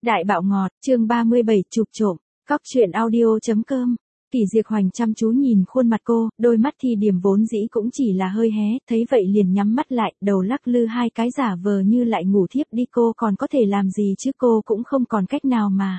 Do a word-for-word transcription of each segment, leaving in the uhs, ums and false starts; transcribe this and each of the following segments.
Đại bạo ngọt, chương ba mươi bảy, chụp trộm, cóc truyện audio.com. Kỳ Diệp Hoành chăm chú nhìn khuôn mặt cô, đôi mắt Thi Điềm vốn dĩ cũng chỉ là hơi hé, thấy vậy liền nhắm mắt lại, đầu lắc lư hai cái giả vờ như lại ngủ thiếp đi. Cô còn có thể làm gì chứ, cô cũng không còn cách nào mà.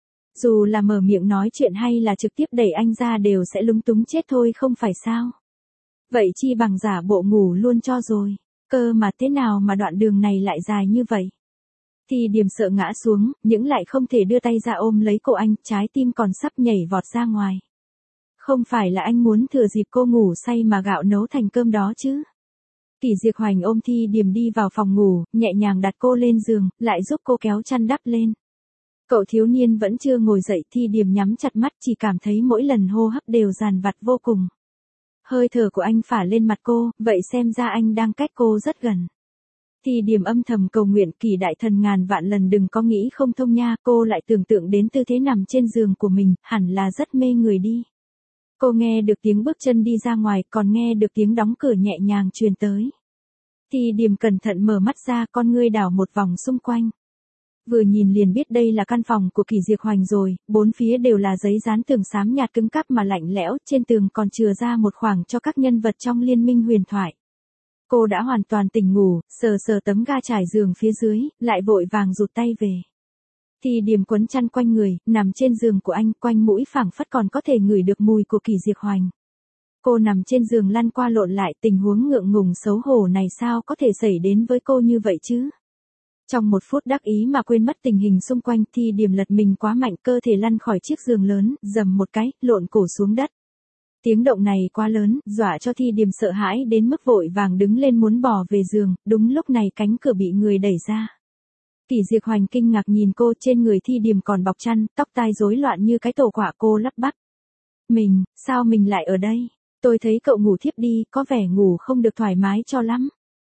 Dù là mở miệng nói chuyện hay là trực tiếp đẩy anh ra đều sẽ lúng túng chết thôi không phải sao. Vậy chi bằng giả bộ ngủ luôn cho rồi, cơ mà thế nào mà đoạn đường này lại dài như vậy. Thi Điềm sợ ngã xuống, nhưng lại không thể đưa tay ra ôm lấy cổ anh, trái tim còn sắp nhảy vọt ra ngoài. Không phải là anh muốn thừa dịp cô ngủ say mà gạo nấu thành cơm đó chứ. Kỳ Diệp Hoành ôm Thi Điềm đi vào phòng ngủ, nhẹ nhàng đặt cô lên giường, lại giúp cô kéo chăn đắp lên. Cậu thiếu niên vẫn chưa ngồi dậy, Thi Điềm nhắm chặt mắt chỉ cảm thấy mỗi lần hô hấp đều dàn vặt vô cùng. Hơi thở của anh phả lên mặt cô, vậy xem ra anh đang cách cô rất gần. Thi Điềm âm thầm cầu nguyện Kỳ đại thần ngàn vạn lần đừng có nghĩ không thông nha, cô lại tưởng tượng đến tư thế nằm trên giường của mình, hẳn là rất mê người đi. Cô nghe được tiếng bước chân đi ra ngoài, còn nghe được tiếng đóng cửa nhẹ nhàng truyền tới. Thi Điềm cẩn thận mở mắt ra, con ngươi đảo một vòng xung quanh. Vừa nhìn liền biết đây là căn phòng của Kỳ Diệp Hoành rồi, bốn phía đều là giấy dán tường xám nhạt cứng cáp mà lạnh lẽo, trên tường còn chừa ra một khoảng cho các nhân vật trong liên minh huyền thoại. Cô đã hoàn toàn tỉnh ngủ, sờ sờ tấm ga trải giường phía dưới, lại vội vàng rụt tay về. Thi Điềm quấn chăn quanh người, nằm trên giường của anh, quanh mũi phảng phất còn có thể ngửi được mùi của Kỳ Diệp Hoành. Cô nằm trên giường lăn qua lộn lại, tình huống ngượng ngùng xấu hổ này sao có thể xảy đến với cô như vậy chứ? Trong một phút đắc ý mà quên mất tình hình xung quanh, Thi Điềm lật mình quá mạnh, cơ thể lăn khỏi chiếc giường lớn, dầm một cái, lộn cổ xuống đất. Tiếng động này quá lớn, dọa cho Thi Điềm sợ hãi đến mức vội vàng đứng lên muốn bò về giường, đúng lúc này cánh cửa bị người đẩy ra. Kỳ Diệp Hoành kinh ngạc nhìn cô, trên người Thi Điềm còn bọc chăn, tóc tai rối loạn như cái tổ quả, cô lắp bắp. Mình, sao mình lại ở đây? Tôi thấy cậu ngủ thiếp đi, có vẻ ngủ không được thoải mái cho lắm.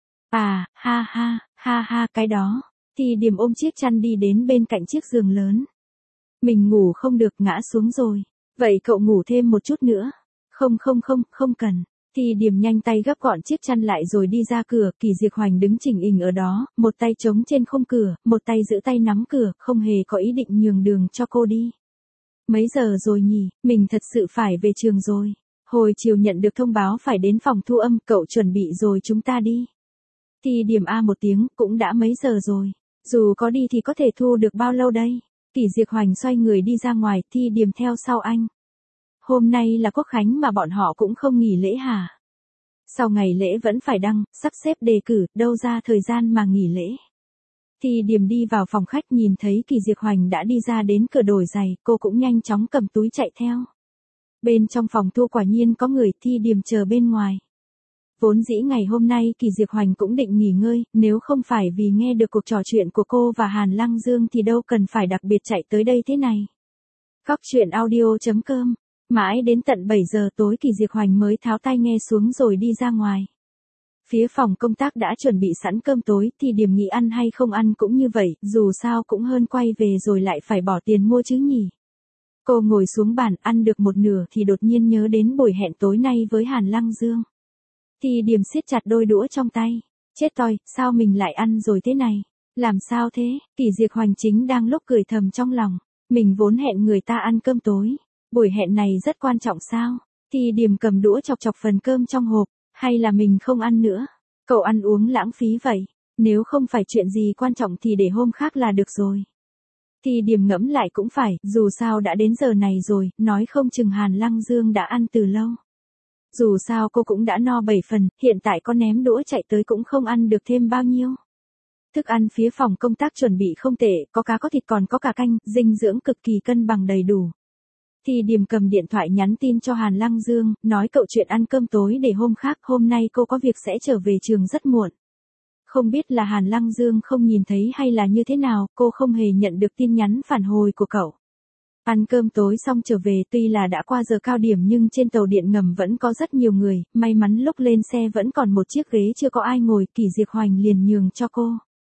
À, ha ha, ha ha cái đó. Thi Điềm ôm chiếc chăn đi đến bên cạnh chiếc giường lớn. Mình ngủ không được, ngã xuống rồi. Vậy cậu ngủ thêm một chút nữa. Không không không, không cần. Thi Điềm nhanh tay gấp gọn chiếc chăn lại rồi đi ra cửa, Kỳ Diệp Hoành đứng chỉnh ình ở đó, một tay chống trên khung cửa, một tay giữ tay nắm cửa, không hề có ý định nhường đường cho cô đi. Mấy giờ rồi nhỉ, mình thật sự phải về trường rồi. Hồi chiều nhận được thông báo phải đến phòng thu âm, cậu chuẩn bị rồi chúng ta đi. Thi Điềm a một tiếng, cũng đã mấy giờ rồi. Dù có đi thì có thể thu được bao lâu đây? Kỳ Diệp Hoành xoay người đi ra ngoài, Thi Điềm theo sau anh. Hôm nay là Quốc khánh mà bọn họ cũng không nghỉ lễ hả? Sau ngày lễ vẫn phải đăng, sắp xếp đề cử, đâu ra thời gian mà nghỉ lễ. Thi Điềm đi vào phòng khách nhìn thấy Kỳ Diệp Hoành đã đi ra đến cửa đổi giày, cô cũng nhanh chóng cầm túi chạy theo. Bên trong phòng thu quả nhiên có người, Thi Điềm chờ bên ngoài. Vốn dĩ ngày hôm nay Kỳ Diệp Hoành cũng định nghỉ ngơi, nếu không phải vì nghe được cuộc trò chuyện của cô và Hàn Lăng Dương thì đâu cần phải đặc biệt chạy tới đây thế này. Cóc truyện audio.com. Mãi đến tận bảy giờ tối Kỳ Diệp Hoành mới tháo tai nghe xuống rồi đi ra ngoài. Phía phòng công tác đã chuẩn bị sẵn cơm tối, Thi Điềm nghĩ ăn hay không ăn cũng như vậy, dù sao cũng hơn quay về rồi lại phải bỏ tiền mua chứ nhỉ. Cô ngồi xuống bàn ăn được một nửa thì đột nhiên nhớ đến buổi hẹn tối nay với Hàn Lăng Dương. Thi Điềm siết chặt đôi đũa trong tay. Chết toi, sao mình lại ăn rồi thế này? Làm sao thế? Kỳ Diệp Hoành chính đang lúc cười thầm trong lòng. Mình vốn hẹn người ta ăn cơm tối. Buổi hẹn này rất quan trọng sao? Thi Điềm cầm đũa chọc chọc phần cơm trong hộp. Hay là mình không ăn nữa? Cậu ăn uống lãng phí vậy. Nếu không phải chuyện gì quan trọng thì để hôm khác là được rồi. Thi Điềm ngẫm lại cũng phải, dù sao đã đến giờ này rồi, nói không chừng Hàn Lăng Dương đã ăn từ lâu. Dù sao cô cũng đã no bảy phần, hiện tại có ném đũa chạy tới cũng không ăn được thêm bao nhiêu. Thức ăn phía phòng công tác chuẩn bị không tệ, có cá có thịt còn có cả canh, dinh dưỡng cực kỳ cân bằng đầy đủ. Thi Điềm cầm điện thoại nhắn tin cho Hàn Lăng Dương, nói cậu chuyện ăn cơm tối để hôm khác, hôm nay cô có việc sẽ trở về trường rất muộn. Không biết là Hàn Lăng Dương không nhìn thấy hay là như thế nào, cô không hề nhận được tin nhắn phản hồi của cậu. Ăn cơm tối xong trở về, tuy là đã qua giờ cao điểm nhưng trên tàu điện ngầm vẫn có rất nhiều người, may mắn lúc lên xe vẫn còn một chiếc ghế chưa có ai ngồi, Kỳ Diệp Hoành liền nhường cho cô.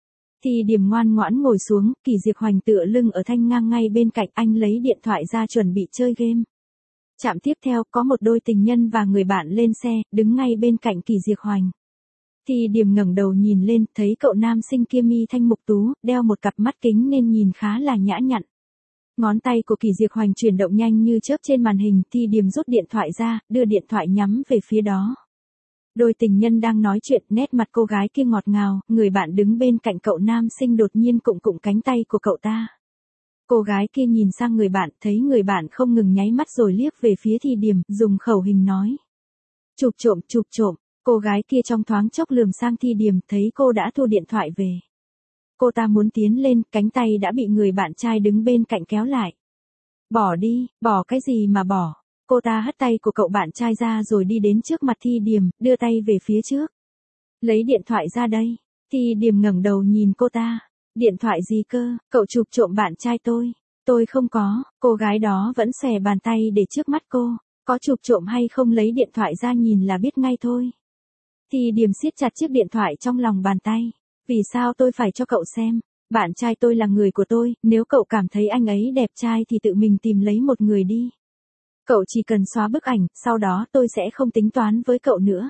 Thi Điềm ngoan ngoãn ngồi xuống, Kỳ Diệp Hoành tựa lưng ở thanh ngang ngay bên cạnh, anh lấy điện thoại ra chuẩn bị chơi game. Trạm tiếp theo có một đôi tình nhân và người bạn lên xe, đứng ngay bên cạnh Kỳ Diệp Hoành. Thì điểm ngẩng đầu nhìn lên, thấy cậu nam sinh kia mi thanh mục tú, đeo một cặp mắt kính nên nhìn khá là nhã nhặn. Ngón tay của Kỳ Diệp Hoành chuyển động nhanh như chớp trên màn hình, Thì điểm rút điện thoại ra, đưa điện thoại nhắm về phía đó. Đôi tình nhân đang nói chuyện, nét mặt cô gái kia ngọt ngào, người bạn đứng bên cạnh cậu nam sinh đột nhiên cụng cụng cánh tay của cậu ta. Cô gái kia nhìn sang người bạn, thấy người bạn không ngừng nháy mắt rồi liếc về phía Thì điểm, dùng khẩu hình nói. Chụp trộm, chụp trộm, cô gái kia trong thoáng chốc lườm sang Thì điểm, thấy cô đã thu điện thoại về. Cô ta muốn tiến lên, cánh tay đã bị người bạn trai đứng bên cạnh kéo lại. Bỏ đi, bỏ cái gì mà bỏ. Cô ta hất tay của cậu bạn trai ra rồi đi đến trước mặt Thì điểm, đưa tay về phía trước. Lấy điện thoại ra đây. Thì điểm ngẩng đầu nhìn cô ta. Điện thoại gì cơ, cậu chụp trộm bạn trai tôi. Tôi không có, cô gái đó vẫn xòe bàn tay để trước mắt cô. Có chụp trộm hay không lấy điện thoại ra nhìn là biết ngay thôi. Thì điểm siết chặt chiếc điện thoại trong lòng bàn tay. Vì sao tôi phải cho cậu xem? Bạn trai tôi là người của tôi, nếu cậu cảm thấy anh ấy đẹp trai thì tự mình tìm lấy một người đi. Cậu chỉ cần xóa bức ảnh, sau đó tôi sẽ không tính toán với cậu nữa.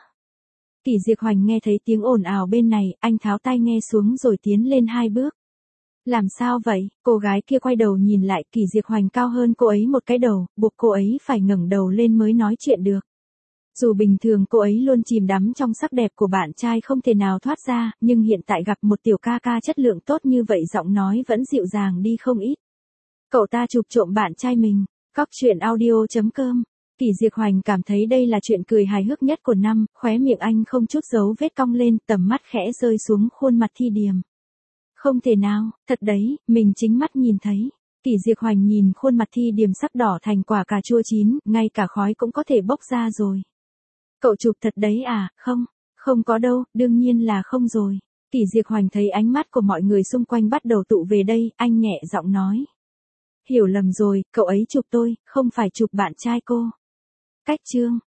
Kỳ Diệp Hoành nghe thấy tiếng ồn ào bên này, anh tháo tai nghe xuống rồi tiến lên hai bước. Làm sao vậy? Cô gái kia quay đầu nhìn lại, Kỳ Diệp Hoành cao hơn cô ấy một cái đầu, buộc cô ấy phải ngẩng đầu lên mới nói chuyện được. Dù bình thường cô ấy luôn chìm đắm trong sắc đẹp của bạn trai không thể nào thoát ra, nhưng hiện tại gặp một tiểu ca ca chất lượng tốt như vậy giọng nói vẫn dịu dàng đi không ít. Cậu ta chụp trộm bạn trai mình. Cóc truyện audio chấm com. Kỳ Diệp Hoành cảm thấy đây là chuyện cười hài hước nhất của năm, khóe miệng anh không chút dấu vết cong lên, tầm mắt khẽ rơi xuống khuôn mặt Thi Điềm. Không thể nào, thật đấy, mình chính mắt nhìn thấy. Kỳ Diệp Hoành nhìn khuôn mặt Thi Điềm sắp đỏ thành quả cà chua chín, ngay cả khói cũng có thể bốc ra rồi. Cậu chụp thật đấy à? Không, không có đâu, đương nhiên là không rồi. Kỳ Diệp Hoành thấy ánh mắt của mọi người xung quanh bắt đầu tụ về đây, anh nhẹ giọng nói. Hiểu lầm rồi, cậu ấy chụp tôi, không phải chụp bạn trai cô. Cách chương.